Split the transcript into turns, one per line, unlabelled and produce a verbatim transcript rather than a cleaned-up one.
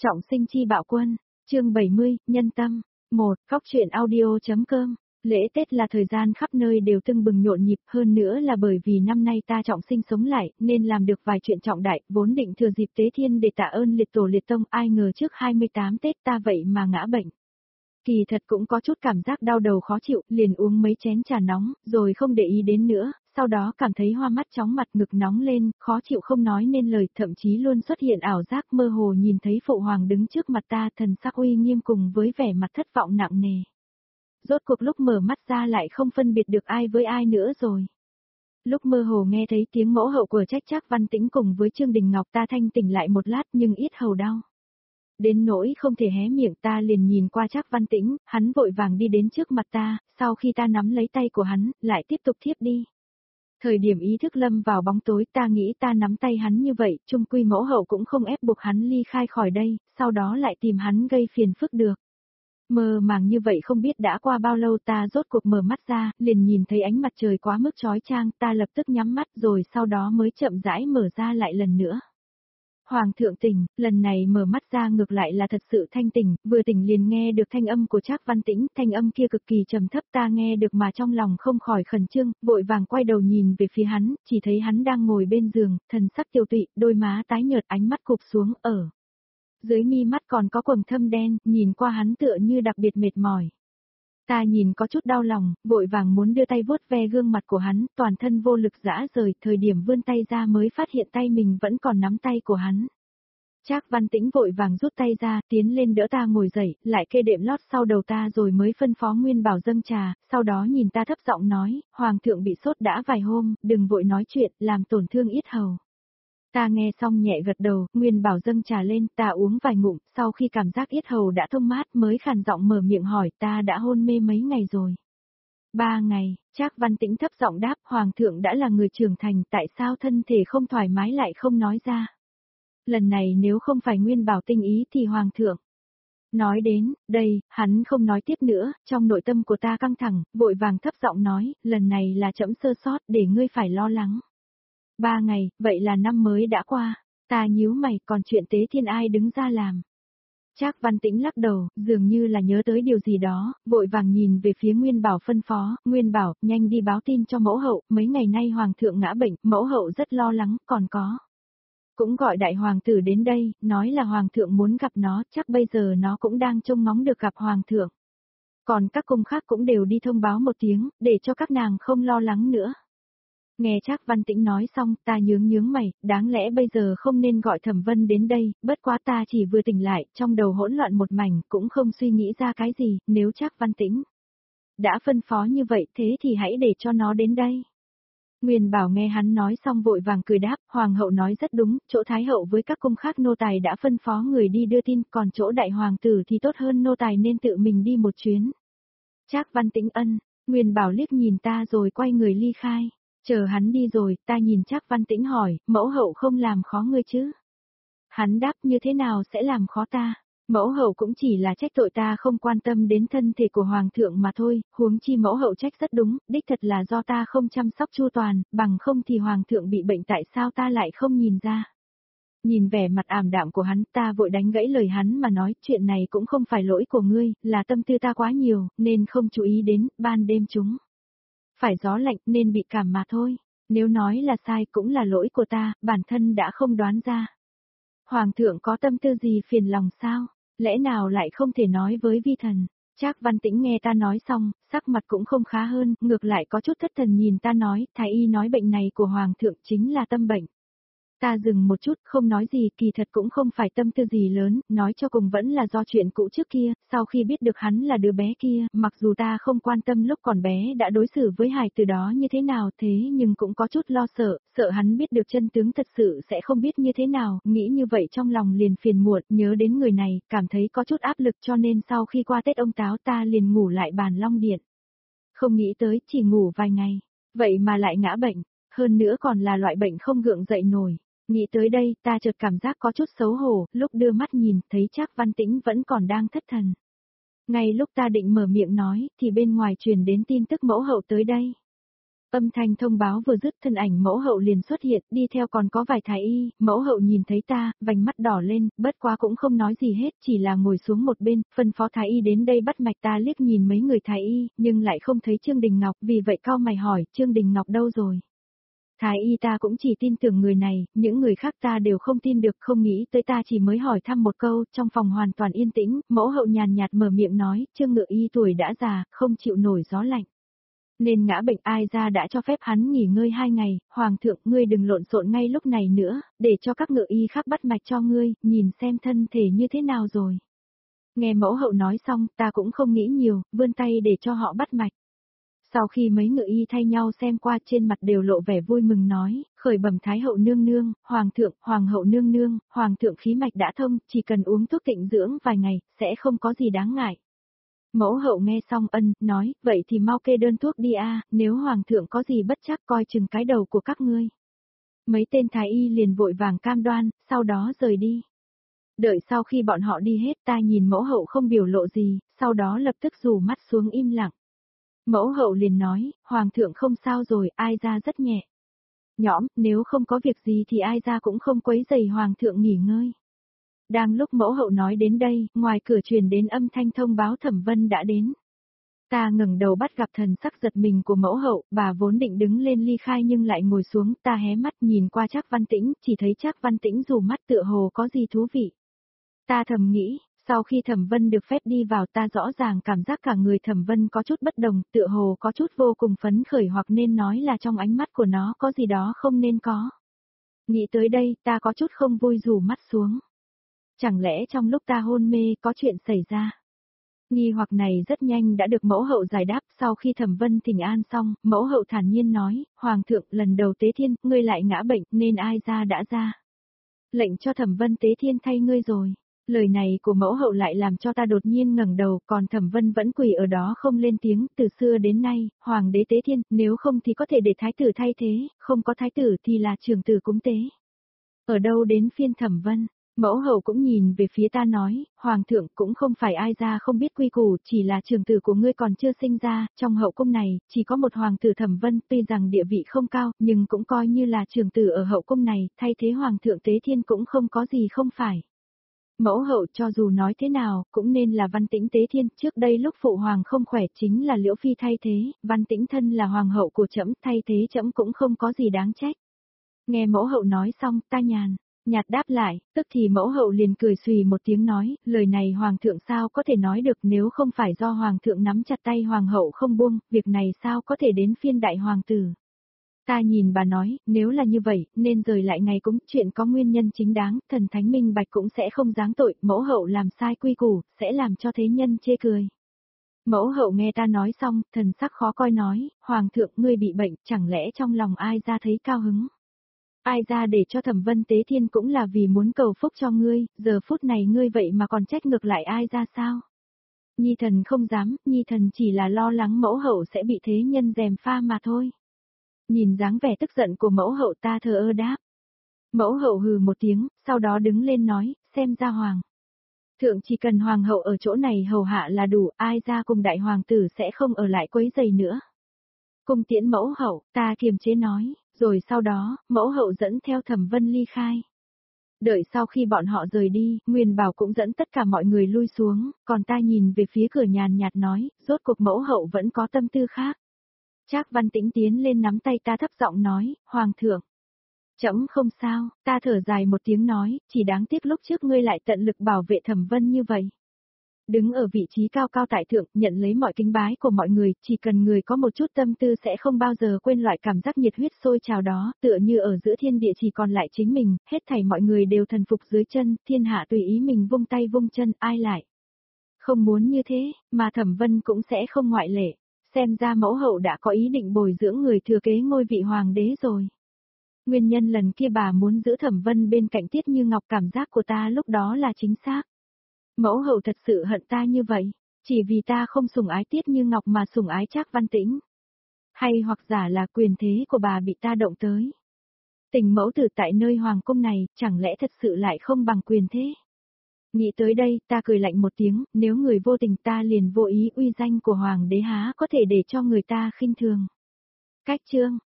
Trọng sinh chi bạo quân, chương bảy mươi, nhân tâm. một. Cóc truyện audio.com. Lễ Tết là thời gian khắp nơi đều tưng bừng nhộn nhịp, hơn nữa là bởi vì năm nay ta trọng sinh sống lại, nên làm được vài chuyện trọng đại, vốn định thừa dịp Tế Thiên để tạ ơn liệt tổ liệt tông, ai ngờ trước hai mươi tám Tết ta vậy mà ngã bệnh. Kỳ thật cũng có chút cảm giác đau đầu khó chịu, liền uống mấy chén trà nóng, rồi không để ý đến nữa, sau đó cảm thấy hoa mắt chóng mặt, ngực nóng lên, khó chịu không nói nên lời, thậm chí luôn xuất hiện ảo giác mơ hồ nhìn thấy Phụ Hoàng đứng trước mặt ta, thần sắc uy nghiêm cùng với vẻ mặt thất vọng nặng nề. Rốt cuộc lúc mở mắt ra lại không phân biệt được ai với ai nữa rồi. Lúc mơ hồ nghe thấy tiếng mẫu hậu của Trách Trác Văn Tĩnh cùng với Trương Đình Ngọc, ta thanh tỉnh lại một lát nhưng yết hầu đau. Đến nỗi không thể hé miệng, ta liền nhìn qua Trác Văn Tĩnh, hắn vội vàng đi đến trước mặt ta, sau khi ta nắm lấy tay của hắn, lại tiếp tục thiếp đi. Thời điểm ý thức lâm vào bóng tối, ta nghĩ ta nắm tay hắn như vậy, chung quy mẫu hậu cũng không ép buộc hắn ly khai khỏi đây, sau đó lại tìm hắn gây phiền phức được. Mơ màng như vậy không biết đã qua bao lâu, ta rốt cuộc mở mắt ra, liền nhìn thấy ánh mặt trời quá mức chói chang, ta lập tức nhắm mắt rồi sau đó mới chậm rãi mở ra lại lần nữa. Hoàng thượng tỉnh, lần này mở mắt ra ngược lại là thật sự thanh tỉnh, vừa tỉnh liền nghe được thanh âm của Trác Văn Tĩnh, thanh âm kia cực kỳ trầm thấp, ta nghe được mà trong lòng không khỏi khẩn trương, vội vàng quay đầu nhìn về phía hắn, chỉ thấy hắn đang ngồi bên giường, thần sắc tiêu tụy, đôi má tái nhợt, ánh mắt cụp xuống, ở dưới mi mắt còn có quầng thâm đen, nhìn qua hắn tựa như đặc biệt mệt mỏi. Ta nhìn có chút đau lòng, vội vàng muốn đưa tay vuốt ve gương mặt của hắn, toàn thân vô lực rã rời, thời điểm vươn tay ra mới phát hiện tay mình vẫn còn nắm tay của hắn. Trác Văn Tĩnh vội vàng rút tay ra, tiến lên đỡ ta ngồi dậy, lại kê đệm lót sau đầu ta rồi mới phân phó Nguyên Bảo dâng trà, sau đó nhìn ta thấp giọng nói, Hoàng thượng bị sốt đã vài hôm, đừng vội nói chuyện, làm tổn thương yết hầu. Ta nghe xong nhẹ gật đầu, Nguyên Bảo dâng trà lên, ta uống vài ngụm, sau khi cảm giác yết hầu đã thông mát mới khàn giọng mở miệng hỏi, ta đã hôn mê mấy ngày rồi. Ba ngày, Trác Văn Tĩnh thấp giọng đáp, Hoàng thượng đã là người trưởng thành, tại sao thân thể không thoải mái lại không nói ra. Lần này nếu không phải Nguyên Bảo tinh ý thì Hoàng thượng. Nói đến, đây, hắn không nói tiếp nữa, trong nội tâm của ta căng thẳng, vội vàng thấp giọng nói, lần này là trẫm sơ sót để ngươi phải lo lắng. Ba ngày, vậy là năm mới đã qua, ta nhíu mày, còn chuyện Tế Thiên ai đứng ra làm. Trác Văn Tĩnh lắc đầu, dường như là nhớ tới điều gì đó, vội vàng nhìn về phía Nguyên Bảo phân phó, Nguyên Bảo, nhanh đi báo tin cho mẫu hậu, mấy ngày nay Hoàng thượng ngã bệnh, mẫu hậu rất lo lắng, còn có. Cũng gọi đại hoàng tử đến đây, nói là Hoàng thượng muốn gặp nó, chắc bây giờ nó cũng đang trông ngóng được gặp Hoàng thượng. Còn các cung khác cũng đều đi thông báo một tiếng, để cho các nàng không lo lắng nữa. Nghe Trác Văn Tĩnh nói xong, ta nhướng nhướng mày, đáng lẽ bây giờ không nên gọi Thẩm Vân đến đây, bất quá ta chỉ vừa tỉnh lại, trong đầu hỗn loạn một mảnh, cũng không suy nghĩ ra cái gì, nếu Trác Văn Tĩnh đã phân phó như vậy thế thì hãy để cho nó đến đây. Nguyên Bảo nghe hắn nói xong vội vàng cười đáp, Hoàng hậu nói rất đúng, chỗ Thái hậu với các cung khác nô tài đã phân phó người đi đưa tin, còn chỗ đại hoàng tử thì tốt hơn nô tài nên tự mình đi một chuyến. Trác Văn Tĩnh ân, Nguyên Bảo liếc nhìn ta rồi quay người ly khai. Chờ hắn đi rồi, ta nhìn Trác Văn Tĩnh hỏi, mẫu hậu không làm khó ngươi chứ? Hắn đáp, như thế nào sẽ làm khó ta? Mẫu hậu cũng chỉ là trách tội ta không quan tâm đến thân thể của Hoàng thượng mà thôi, huống chi mẫu hậu trách rất đúng, đích thật là do ta không chăm sóc chu toàn, bằng không thì Hoàng thượng bị bệnh tại sao ta lại không nhìn ra. Nhìn vẻ mặt ảm đạm của hắn, ta vội đánh gãy lời hắn mà nói, chuyện này cũng không phải lỗi của ngươi, là tâm tư ta quá nhiều, nên không chú ý đến, ban đêm chúng. Phải gió lạnh nên bị cảm mà thôi, nếu nói là sai cũng là lỗi của ta, bản thân đã không đoán ra. Hoàng thượng có tâm tư gì phiền lòng sao, lẽ nào lại không thể nói với vi thần? Trác Văn Tĩnh nghe ta nói xong, sắc mặt cũng không khá hơn, ngược lại có chút thất thần nhìn ta nói, thái y nói bệnh này của Hoàng thượng chính là tâm bệnh. Ta dừng một chút, không nói gì, kỳ thật cũng không phải tâm tư gì lớn, nói cho cùng vẫn là do chuyện cũ trước kia, sau khi biết được hắn là đứa bé kia, mặc dù ta không quan tâm lúc còn bé đã đối xử với hài từ đó như thế nào thế nhưng cũng có chút lo sợ, sợ hắn biết được chân tướng thật sự sẽ không biết như thế nào, nghĩ như vậy trong lòng liền phiền muộn, nhớ đến người này, cảm thấy có chút áp lực cho nên sau khi qua Tết ông Táo ta liền ngủ lại bàn long điện. Không nghĩ tới, chỉ ngủ vài ngày, vậy mà lại ngã bệnh, hơn nữa còn là loại bệnh không gượng dậy nổi. Nghĩ tới đây, ta chợt cảm giác có chút xấu hổ, lúc đưa mắt nhìn, thấy Trác Văn Tĩnh vẫn còn đang thất thần. Ngay lúc ta định mở miệng nói, thì bên ngoài truyền đến tin tức mẫu hậu tới đây. Âm thanh thông báo vừa dứt thân ảnh mẫu hậu liền xuất hiện, đi theo còn có vài thái y, mẫu hậu nhìn thấy ta, vành mắt đỏ lên, bất quá cũng không nói gì hết, chỉ là ngồi xuống một bên, phân phó thái y đến đây bắt mạch. Ta liếc nhìn mấy người thái y, nhưng lại không thấy Trương Đình Ngọc, vì vậy cau mày hỏi, Trương Đình Ngọc đâu rồi? Thái y ta cũng chỉ tin tưởng người này, những người khác ta đều không tin được, không nghĩ tới ta chỉ mới hỏi thăm một câu, trong phòng hoàn toàn yên tĩnh, mẫu hậu nhàn nhạt mở miệng nói, Trương Ngự Y tuổi đã già, không chịu nổi gió lạnh. Nên ngã bệnh, ai ra đã cho phép hắn nghỉ ngơi hai ngày, hoàng thượng ngươi đừng lộn xộn ngay lúc này nữa, để cho các ngự y khác bắt mạch cho ngươi, nhìn xem thân thể như thế nào rồi. Nghe mẫu hậu nói xong, ta cũng không nghĩ nhiều, vươn tay để cho họ bắt mạch. Sau khi mấy ngự y thay nhau xem qua, trên mặt đều lộ vẻ vui mừng nói, khởi bẩm thái hậu nương nương, hoàng thượng, hoàng hậu nương nương, hoàng thượng khí mạch đã thông, chỉ cần uống thuốc tịnh dưỡng vài ngày, sẽ không có gì đáng ngại. Mẫu hậu nghe xong ân, nói, vậy thì mau kê đơn thuốc đi a, nếu hoàng thượng có gì bất chắc coi chừng cái đầu của các ngươi. Mấy tên thái y liền vội vàng cam đoan, sau đó rời đi. Đợi sau khi bọn họ đi hết, ta nhìn mẫu hậu không biểu lộ gì, sau đó lập tức rủ mắt xuống im lặng. Mẫu hậu liền nói, hoàng thượng không sao rồi, ai ra rất nhẹ. Nhõm, nếu không có việc gì thì ai ra cũng không quấy rầy hoàng thượng nghỉ ngơi. Đang lúc mẫu hậu nói đến đây, ngoài cửa truyền đến âm thanh thông báo Thẩm Vân đã đến. Ta ngẩng đầu bắt gặp thần sắc giật mình của mẫu hậu, bà vốn định đứng lên ly khai nhưng lại ngồi xuống, ta hé mắt nhìn qua Trác Văn Tĩnh, chỉ thấy Trác Văn Tĩnh dù mắt tựa hồ có gì thú vị. Ta thầm nghĩ, sau khi Thẩm Vân được phép đi vào ta rõ ràng cảm giác cả người Thẩm Vân có chút bất đồng, tựa hồ có chút vô cùng phấn khởi hoặc nên nói là trong ánh mắt của nó có gì đó không nên có. Nghĩ tới đây, ta có chút không vui rủ mắt xuống. Chẳng lẽ trong lúc ta hôn mê có chuyện xảy ra? Nghi hoặc này rất nhanh đã được mẫu hậu giải đáp. Sau khi Thẩm Vân thỉnh an xong, mẫu hậu thản nhiên nói, Hoàng thượng lần đầu tế thiên, ngươi lại ngã bệnh nên ai ra đã ra. Lệnh cho Thẩm Vân tế thiên thay ngươi rồi. Lời này của mẫu hậu lại làm cho ta đột nhiên ngẩng đầu, còn Thẩm Vân vẫn quỳ ở đó không lên tiếng. Từ xưa đến nay, Hoàng đế tế thiên, nếu không thì có thể để thái tử thay thế, không có thái tử thì là trưởng tử cúng tế. Ở đâu đến phiên Thẩm Vân? Mẫu hậu cũng nhìn về phía ta nói, Hoàng thượng cũng không phải ai ra không biết quy củ, chỉ là trưởng tử của ngươi còn chưa sinh ra, trong hậu cung này, chỉ có một hoàng tử Thẩm Vân, tuy rằng địa vị không cao, nhưng cũng coi như là trưởng tử ở hậu cung này, thay thế hoàng thượng tế thiên cũng không có gì không phải. Mẫu hậu cho dù nói thế nào, cũng nên là Văn Tĩnh tế thiên, trước đây lúc phụ hoàng không khỏe chính là Liễu Phi thay thế, Văn Tĩnh thân là hoàng hậu của trẫm, thay thế trẫm cũng không có gì đáng trách. Nghe mẫu hậu nói xong, ta nhàn nhạt đáp lại, tức thì mẫu hậu liền cười xùy một tiếng nói, lời này hoàng thượng sao có thể nói được, nếu không phải do hoàng thượng nắm chặt tay hoàng hậu không buông, việc này sao có thể đến phiên đại hoàng tử. Ta nhìn bà nói, nếu là như vậy, nên rời lại ngày cúng, chuyện có nguyên nhân chính đáng, thần thánh minh bạch cũng sẽ không giáng tội, mẫu hậu làm sai quy củ, sẽ làm cho thế nhân chê cười. Mẫu hậu nghe ta nói xong, thần sắc khó coi nói, hoàng thượng ngươi bị bệnh, chẳng lẽ trong lòng ai ra thấy cao hứng. Ai ra để cho Thẩm Vân tế thiên cũng là vì muốn cầu phúc cho ngươi, giờ phút này ngươi vậy mà còn trách ngược lại ai ra sao? Nhi thần không dám, Nhi thần chỉ là lo lắng mẫu hậu sẽ bị thế nhân gièm pha mà thôi. Nhìn dáng vẻ tức giận của mẫu hậu ta thờ ơ đáp. Mẫu hậu hừ một tiếng, sau đó đứng lên nói, xem ra hoàng thượng chỉ cần hoàng hậu ở chỗ này hầu hạ là đủ, ai ra cùng đại hoàng tử sẽ không ở lại quấy giày nữa. Cung tiễn mẫu hậu, ta kiềm chế nói, rồi sau đó, mẫu hậu dẫn theo Thẩm Vân ly khai. Đợi sau khi bọn họ rời đi, Nguyên Bảo cũng dẫn tất cả mọi người lui xuống, còn ta nhìn về phía cửa nhàn nhạt nói, rốt cuộc mẫu hậu vẫn có tâm tư khác. Trác Văn Tĩnh tiến lên nắm tay ta thấp giọng nói, Hoàng thượng. Trẫm không sao, ta thở dài một tiếng nói, chỉ đáng tiếc lúc trước ngươi lại tận lực bảo vệ Thẩm Vân như vậy. Đứng ở vị trí cao cao tại thượng, nhận lấy mọi kính bái của mọi người, chỉ cần người có một chút tâm tư sẽ không bao giờ quên loại cảm giác nhiệt huyết sôi trào đó, tựa như ở giữa thiên địa chỉ còn lại chính mình, hết thảy mọi người đều thần phục dưới chân, thiên hạ tùy ý mình vung tay vung chân, ai lại. Không muốn như thế, mà Thẩm Vân cũng sẽ không ngoại lệ, xem ra mẫu hậu đã có ý định bồi dưỡng người thừa kế ngôi vị hoàng đế rồi. Nguyên nhân lần kia bà muốn giữ Thẩm Vân bên cạnh Tiết Như Ngọc, cảm giác của ta lúc đó là chính xác. Mẫu hậu thật sự hận ta như vậy, chỉ vì ta không sủng ái Tiết Như Ngọc mà sủng ái Trác Văn Tĩnh. Hay hoặc giả là quyền thế của bà bị ta động tới. Tình mẫu tử tại nơi hoàng cung này, chẳng lẽ thật sự lại không bằng quyền thế? Nghĩ tới đây, ta cười lạnh một tiếng, nếu người vô tình ta liền vô ý, uy danh của hoàng đế há có thể để cho người ta khinh thường. Cách chương